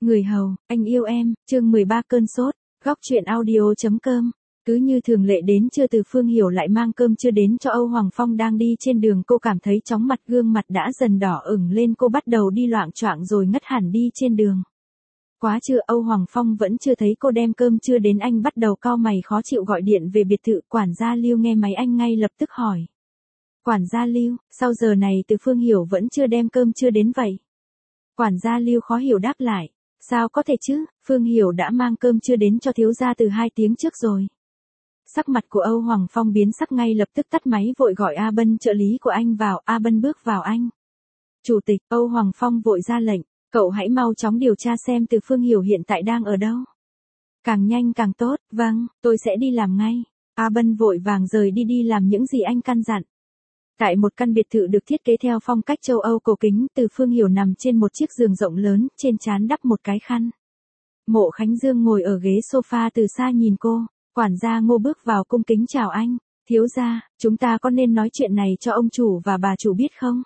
Người hầu, anh yêu em, chương 13 cơn sốt, góc truyện audio.com. Cứ như thường lệ đến trưa Từ Phương Hiểu lại mang cơm trưa đến cho Âu Hoàng Phong đang đi trên đường, cô cảm thấy chóng mặt, gương mặt đã dần đỏ ửng lên, cô bắt đầu đi loạng choạng rồi ngất hẳn đi trên đường. Quá trưa Âu Hoàng Phong vẫn chưa thấy cô đem cơm trưa đến, anh bắt đầu cau mày khó chịu gọi điện về biệt thự. Quản gia Lưu nghe máy anh ngay lập tức hỏi. Quản gia Lưu, sao giờ này Từ Phương Hiểu vẫn chưa đem cơm trưa đến vậy? Quản gia Lưu khó hiểu đáp lại. Sao có thể chứ, Phương Hiểu đã mang cơm trưa đến cho thiếu gia từ 2 tiếng trước rồi. Sắc mặt của Âu Hoàng Phong biến sắc, ngay lập tức tắt máy vội gọi A Bân trợ lý của anh vào. A Bân bước vào anh. Chủ tịch, Âu Hoàng Phong vội ra lệnh, cậu hãy mau chóng điều tra xem Từ Phương Hiểu hiện tại đang ở đâu. Càng nhanh càng tốt, vâng, tôi sẽ đi làm ngay. A Bân vội vàng rời đi làm những gì anh căn dặn. Tại một căn biệt thự được thiết kế theo phong cách châu Âu cổ kính, Từ Phương Hiểu nằm trên một chiếc giường rộng lớn, trên trán đắp một cái khăn. Mộ Khánh Dương ngồi ở ghế sofa từ xa nhìn cô. Quản gia Ngô bước vào cung kính chào anh. Thiếu gia, chúng ta có nên nói chuyện này cho ông chủ và bà chủ biết không?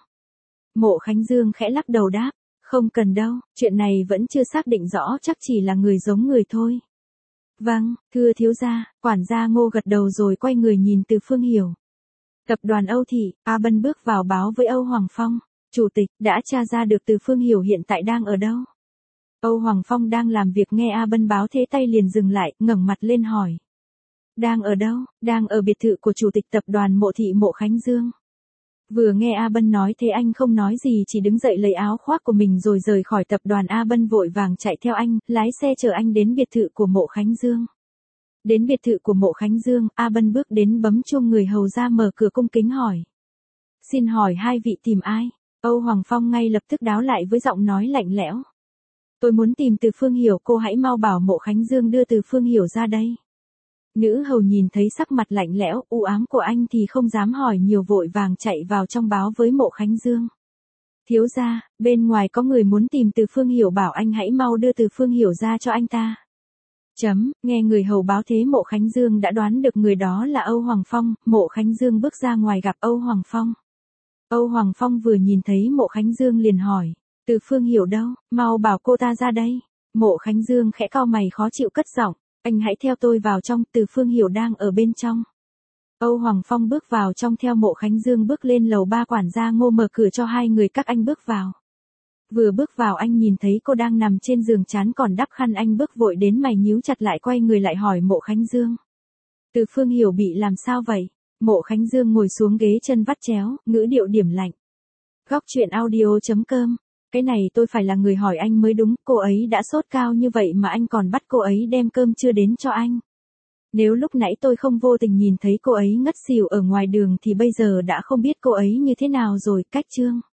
Mộ Khánh Dương khẽ lắc đầu đáp. Không cần đâu, chuyện này vẫn chưa xác định rõ, chắc chỉ là người giống người thôi. Vâng, thưa thiếu gia. Quản gia Ngô gật đầu rồi quay người nhìn Từ Phương Hiểu. Tập đoàn Âu Thị, A Bân bước vào báo với Âu Hoàng Phong. Chủ tịch, đã tra ra được Từ Phương Hiểu hiện tại đang ở đâu? Âu Hoàng Phong đang làm việc nghe A Bân báo thế tay liền dừng lại, ngẩng mặt lên hỏi. Đang ở đâu? Đang ở biệt thự của chủ tịch tập đoàn Mộ Thị Mộ Khánh Dương. Vừa nghe A Bân nói thế anh không nói gì, chỉ đứng dậy lấy áo khoác của mình rồi rời khỏi tập đoàn. A Bân vội vàng chạy theo anh, lái xe chở anh đến biệt thự của Mộ Khánh Dương. Đến biệt thự của Mộ Khánh Dương, A Bân bước đến bấm chuông, người hầu ra mở cửa cung kính hỏi. Xin hỏi hai vị tìm ai? Âu Hoàng Phong ngay lập tức đáp lại với giọng nói lạnh lẽo. Tôi muốn tìm Từ Phương Hiểu, cô hãy mau bảo Mộ Khánh Dương đưa Từ Phương Hiểu ra đây. Nữ hầu nhìn thấy sắc mặt lạnh lẽo, u ám của anh thì không dám hỏi nhiều, vội vàng chạy vào trong báo với Mộ Khánh Dương. Thiếu gia, bên ngoài có người muốn tìm Từ Phương Hiểu, bảo anh hãy mau đưa Từ Phương Hiểu ra cho anh ta. Nghe người hầu báo thế Mộ Khánh Dương đã đoán được người đó là Âu Hoàng Phong. Mộ Khánh Dương bước ra ngoài gặp Âu Hoàng Phong. Âu Hoàng Phong vừa nhìn thấy Mộ Khánh Dương liền hỏi. Từ Phương Hiểu đâu, mau bảo cô ta ra đây. Mộ Khánh Dương khẽ cau mày khó chịu cất giọng. Anh hãy theo tôi vào trong, Từ Phương Hiểu đang ở bên trong. Âu Hoàng Phong bước vào trong theo Mộ Khánh Dương bước lên lầu 3. Quản gia Ngô mở cửa cho hai người các anh bước vào. Vừa bước vào anh nhìn thấy cô đang nằm trên giường, trán còn đắp khăn, anh bước vội đến, mày nhíu chặt lại, quay người lại hỏi Mộ Khánh Dương. Từ Phương Hiểu bị làm sao vậy? Mộ Khánh Dương ngồi xuống ghế, chân vắt chéo, ngữ điệu điểm lạnh. Góc truyện audio.com. Cái này tôi phải là người hỏi anh mới đúng, cô ấy đã sốt cao như vậy mà anh còn bắt cô ấy đem cơm trưa đến cho anh. Nếu lúc nãy tôi không vô tình nhìn thấy cô ấy ngất xỉu ở ngoài đường thì bây giờ đã không biết cô ấy như thế nào rồi. Cách chương.